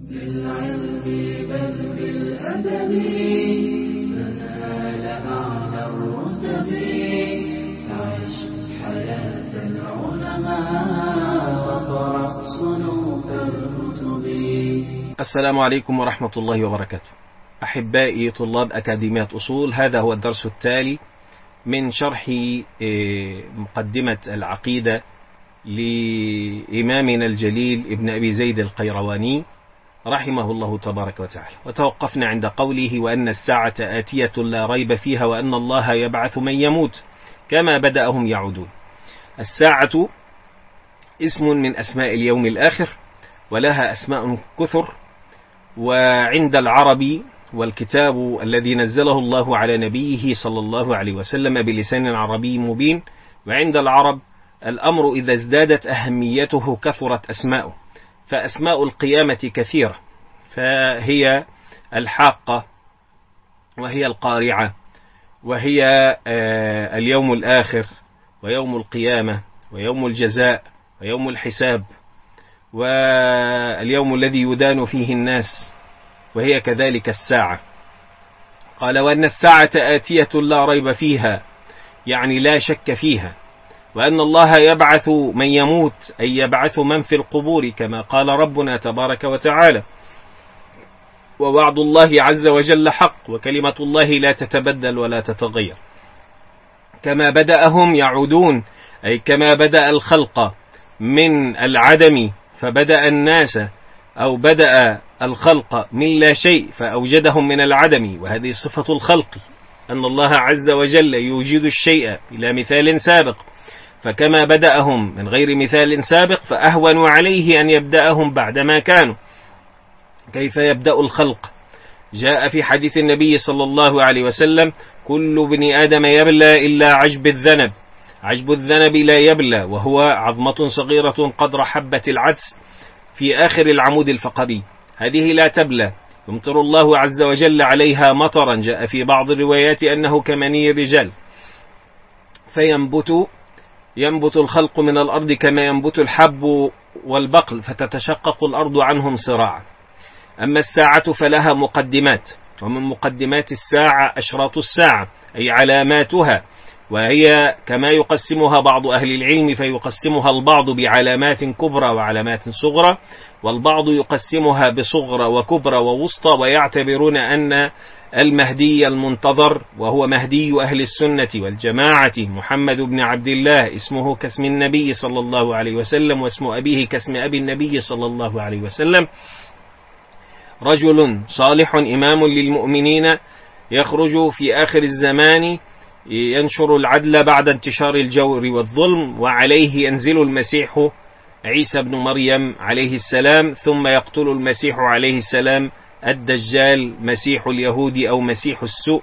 بالعلم بل بالأدب تنال أعلى الرتب. عش حياة العلماء وقرأ صنوف الكتب. السلام عليكم ورحمة الله وبركاته. أحبائي طلاب أكاديمية أصول، هذا هو الدرس التالي من شرح مقدمة العقيدة لإمامنا الجليل ابن أبي زيد القيرواني رحمه الله تبارك وتعالى. وتوقفنا عند قوله: وأن الساعة آتية لا ريب فيها وأن الله يبعث من يموت كما بدأهم يعودون. الساعة اسم من أسماء اليوم الآخر، ولها أسماء كثر. وعند العرب والكتاب الذي نزله الله على نبيه صلى الله عليه وسلم بلسان عربي مبين، وعند العرب الأمر إذا ازدادت أهميته كثرت أسماؤه، فأسماء القيامة كثيرة، فهي الحاقة، وهي القارعة، وهي اليوم الآخر، ويوم القيامة، ويوم الجزاء، ويوم الحساب، واليوم الذي يدان فيه الناس، وهي كذلك الساعة. قال: وأن الساعة آتية لا ريب فيها، يعني لا شك فيها، وأن الله يبعث من يموت، أي يبعث من في القبور، كما قال ربنا تبارك وتعالى: ووعد الله عز وجل حق، وكلمة الله لا تتبدل ولا تتغير. كما بدأهم يعودون، أي كما بدأ الخلق من العدم فبدأ الناس، أو بدأ الخلق من لا شيء فأوجدهم من العدم، وهذه صفة الخلق، أن الله عز وجل يوجد الشيء بلا مثال سابق، فكما بدأهم من غير مثال سابق فأهون عليه أن يبدأهم بعدما كانوا. كيف يبدأ الخلق؟ جاء في حديث النبي صلى الله عليه وسلم: كل ابن آدم يبلى إلا عجب الذنب. عجب الذنب لا يبلى، وهو عظمة صغيرة قدر حبة العدس في آخر العمود الفقري، هذه لا تبلى، يمطر الله عز وجل عليها مطرا، جاء في بعض الروايات أنه كمني الرجال، ينبت الخلق من الأرض كما ينبت الحب والبقل، فتتشقق الأرض عنهم صراعا. أما الساعة فلها مقدمات، ومن مقدمات الساعة أشراط الساعة، أي علاماتها، وهي كما يقسمها بعض أهل العلم، فيقسمها البعض بعلامات كبرى وعلامات صغرى، والبعض يقسمها بصغرى وكبرى ووسطى، ويعتبرون أن المهدي المنتظر، وهو مهدي أهل السنة والجماعة، محمد بن عبد الله، اسمه كاسم النبي صلى الله عليه وسلم، واسم أبيه كاسم أبي النبي صلى الله عليه وسلم، رجل صالح إمام للمؤمنين، يخرج في آخر الزمان ينشر العدل بعد انتشار الجور والظلم، وعليه ينزل المسيح عيسى بن مريم عليه السلام، ثم يقتل المسيح عليه السلام الدجال، مسيح اليهود أو مسيح السوء.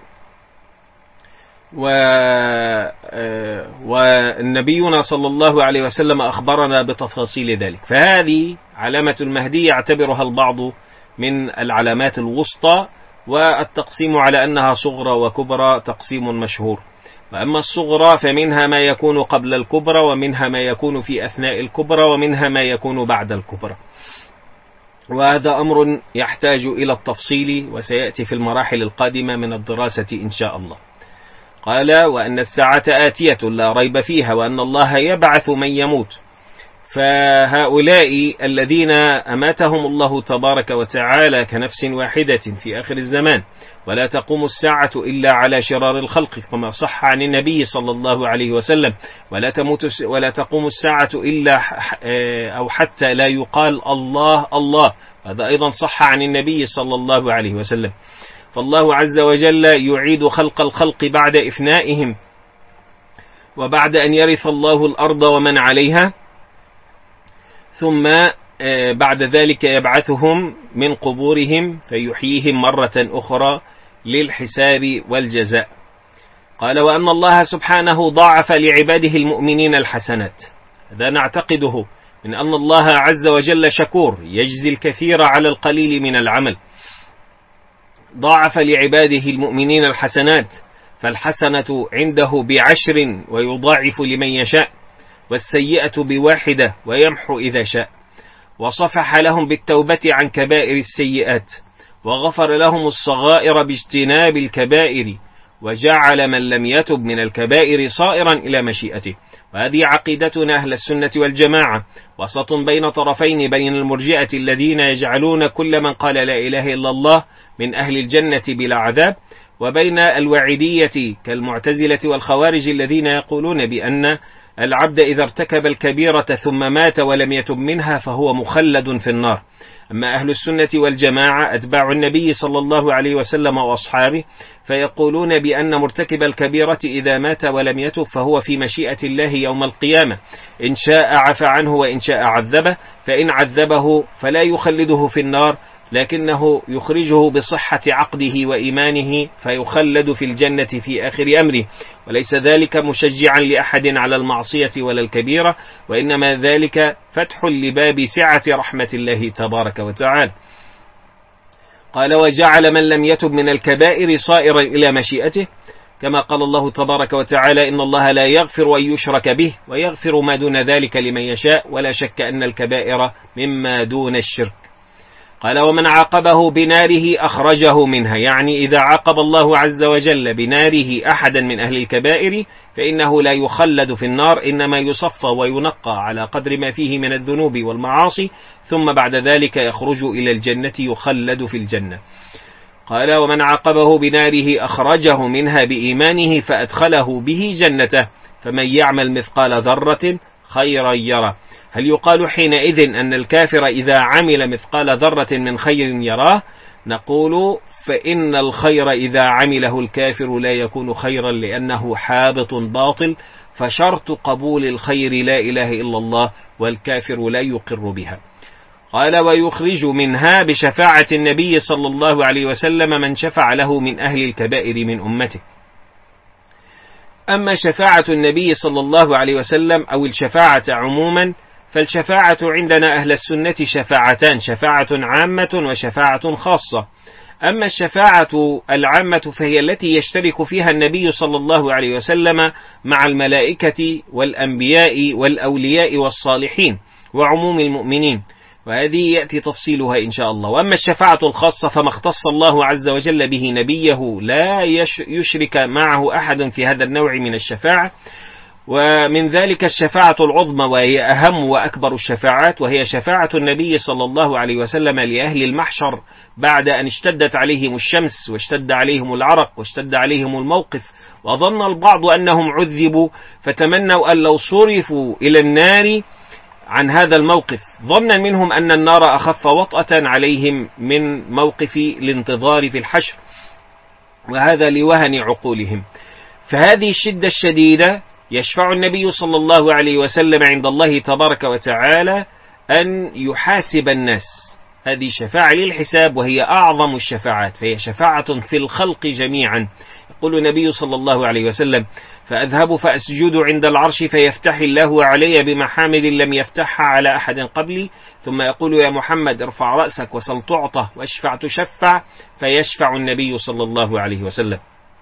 ونبينا صلى الله عليه وسلم أخبرنا بتفاصيل ذلك. فهذه علامة المهدي يعتبرها البعض من العلامات الوسطى، والتقسيم على أنها صغرى وكبرى تقسيم مشهور. وأما الصغرى فمنها ما يكون قبل الكبرى، ومنها ما يكون في أثناء الكبرى، ومنها ما يكون بعد الكبرى، وهذا أمر يحتاج إلى التفصيل، وسيأتي في المراحل القادمة من الدراسة إن شاء الله. قال: وأن الساعة آتية لا ريب فيها وأن الله يبعث من يموت. فهؤلاء الذين أماتهم الله تبارك وتعالى كنفس واحدة في آخر الزمان، ولا تقوم الساعة إلا على شرار الخلق، كما صح عن النبي صلى الله عليه وسلم: ولا تقوم الساعة إلا أو حتى لا يقال الله الله، هذا أيضا صح عن النبي صلى الله عليه وسلم. فالله عز وجل يعيد خلق الخلق بعد إفنائهم، وبعد أن يرث الله الأرض ومن عليها، ثم بعد ذلك يبعثهم من قبورهم فيحييهم مرة أخرى للحساب والجزاء. قال: وأن الله سبحانه ضاعف لعباده المؤمنين الحسنات. هذا نعتقده من أن الله عز وجل شكور، يجزي الكثير على القليل من العمل. ضاعف لعباده المؤمنين الحسنات، فالحسنة عنده ب10 ويضاعف لمن يشاء، والسيئة ب1 ويمحو إذا شاء. وصفح لهم بالتوبة عن كبائر السيئات، وغفر لهم الصغائر باجتناب الكبائر، وجعل من لم يتب من الكبائر صائرا إلى مشيئته. وهذه عقيدتنا أهل السنة والجماعة، وسط بين طرفين، بين المرجئة الذين يجعلون كل من قال لا إله إلا الله من أهل الجنة بلا عذاب، وبين الوعيدية كالمعتزلة والخوارج الذين يقولون بأن العبد إذا ارتكب الكبيرة ثم مات ولم يتب منها فهو مخلد في النار. أما أهل السنة والجماعة أتباع النبي صلى الله عليه وسلم وأصحابه فيقولون بأن مرتكب الكبيرة إذا مات ولم يتب فهو في مشيئة الله يوم القيامة، إن شاء عفى عنه وإن شاء عذبه، فإن عذبه فلا يخلده في النار لكنه يخرجه بصحة عقده وإيمانه فيخلد في الجنة في آخر أمره، وليس ذلك مشجعا لأحد على المعصية ولا الكبيرة، وإنما ذلك فتح لباب سعة رحمة الله تبارك وتعالى. قال وجعل من لم يتب من الكبائر صائرا إلى مشيئته، كما قال الله تبارك وتعالى إن الله لا يغفر أن يشرك به ويغفر ما دون ذلك لمن يشاء، ولا شك أن الكبائر مما دون الشرك. قال ومن عاقبه بناره أخرجه منها، يعني إذا عاقب الله عز وجل بناره أحدا من أهل الكبائر فإنه لا يخلد في النار، إنما يصفى وينقى على قدر ما فيه من الذنوب والمعاصي، ثم بعد ذلك يخرج إلى الجنة يخلد في الجنة. قال ومن عاقبه بناره أخرجه منها بإيمانه فأدخله به جنته، فمن يعمل مثقال ذرة خيرا يره. هل يقال حينئذ أن الكافر إذا عمل مثقال ذرة من خير يراه؟ نقول فإن الخير إذا عمله الكافر لا يكون خيرا لأنه حابط باطل، فشرط قبول الخير لا إله إلا الله، والكافر لا يقر بها. قال ويخرج منها بشفاعة النبي صلى الله عليه وسلم من شفع له من أهل الكبائر من أمته. أما شفاعة النبي صلى الله عليه وسلم أو الشفاعة عموما، فالشفاعة عندنا أهل السنة شفاعتان، شفاعة عامة وشفاعة خاصة. أما الشفاعة العامة فهي التي يشترك فيها النبي صلى الله عليه وسلم مع الملائكة والأنبياء والأولياء والصالحين وعموم المؤمنين، وهذه يأتي تفصيلها إن شاء الله. وأما الشفاعة الخاصة فما اختص الله عز وجل به نبيه لا يشرك معه أحد في هذا النوع من الشفاعة، ومن ذلك الشفاعة العظمى وهي أهم وأكبر الشفاعات، وهي شفاعة النبي صلى الله عليه وسلم لأهل المحشر بعد أن اشتدت عليهم الشمس واشتد عليهم العرق واشتد عليهم الموقف، وظن البعض أنهم عذبوا فتمنوا أن لو صرفوا إلى النار عن هذا الموقف، ظنا منهم أن النار أخف وطأة عليهم من موقف الانتظار في الحشر، وهذا لوهن عقولهم. فهذه الشدة الشديدة يشفع النبي صلى الله عليه وسلم عند الله تبارك وتعالى أن يحاسب الناس، هذه شفاعة للحساب وهي أعظم الشفاعات، فهي شفاعة في الخلق جميعا. يقول النبي صلى الله عليه وسلم فأذهب فأسجد عند العرش فيفتح الله علي بمحامد لم يفتحها على أحد قبلي، ثم يقول يا محمد ارفع رأسك وسل تعطى واشفع تشفع، فيشفع النبي صلى الله عليه وسلم.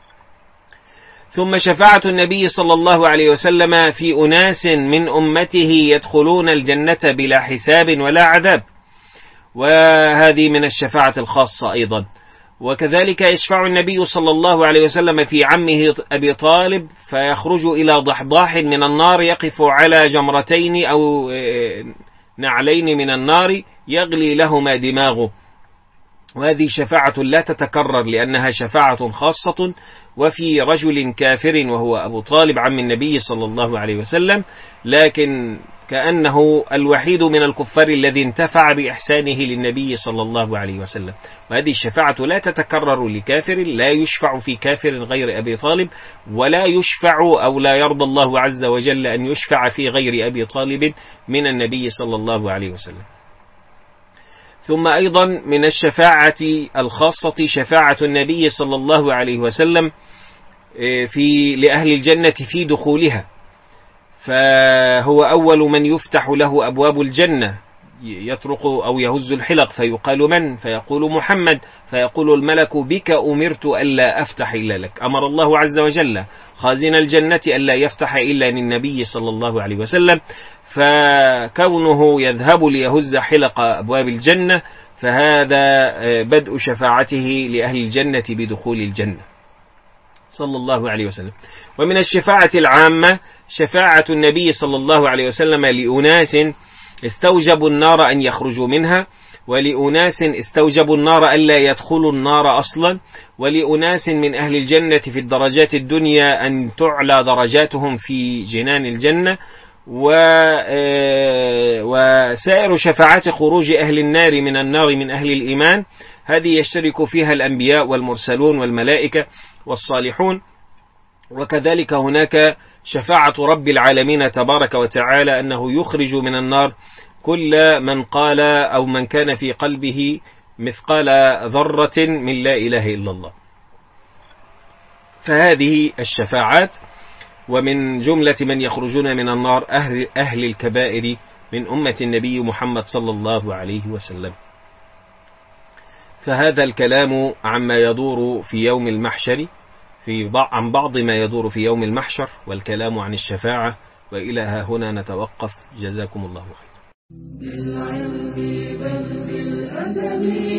ثم شفاعة النبي صلى الله عليه وسلم في أناس من أمته يدخلون الجنة بلا حساب ولا عذاب، وهذه من الشفاعة الخاصة أيضا. وكذلك يشفع النبي صلى الله عليه وسلم في عمه أبي طالب فيخرج إلى ضحضاح من النار يقف على جمرتين أو نعلين من النار يغلي لهما دماغه، وهذه شفاعة لا تتكرر لأنها شفاعة خاصة. وفي رجل كافر وهو أبو طالب عم النبي صلى الله عليه وسلم، لكن كأنه الوحيد من الكفار الذي انتفع بإحسانه للنبي صلى الله عليه وسلم، وهذه الشفاعة لا تتكرر لكافر، لا يشفع في كافر غير أبي طالب، ولا يشفع أو لا يرضى الله عز وجل أن يشفع في غير أبي طالب من النبي صلى الله عليه وسلم. ثم أيضا من الشفاعة الخاصة شفاعة النبي صلى الله عليه وسلم لأهل الجنة في دخولها، فهو أول من يفتح له أبواب الجنة يطرق أو يهز الحلق فيقال من؟ فيقول محمد، فيقول الملك بك أمرت ألا أفتح إلا لك. أمر الله عز وجل خازن الجنة ألا يفتح إلا للنبي صلى الله عليه وسلم، فكونه يذهب ليهز حلق أبواب الجنة فهذا بدء شفاعته لأهل الجنة بدخول الجنة صلى الله عليه وسلم. ومن الشفاعة العامة شفاعة النبي صلى الله عليه وسلم لأناس استوجبوا النار أن يخرجوا منها، ولأناس استوجبوا النار ألا يدخلوا النار أصلا، ولأناس من أهل الجنة في الدرجات الدنيا أن تعلى درجاتهم في جنان الجنة، وسائر شفاعات خروج أهل النار من النار من أهل الإيمان هذه يشترك فيها الأنبياء والمرسلون والملائكة والصالحون. وكذلك هناك شفاعة رب العالمين تبارك وتعالى أنه يخرج من النار كل من قال أو من كان في قلبه مثقال ذرة من لا إله إلا الله. فهذه الشفاعات. ومن جملة من يخرجون من النار أهل الكبائر من أمة النبي محمد صلى الله عليه وسلم. فهذا الكلام عما يدور في يوم المحشر عن بعض ما يدور في يوم المحشر والكلام عن الشفاعة. وإلى هنا نتوقف. جزاكم الله خيرا. بالعلم بل بالأدب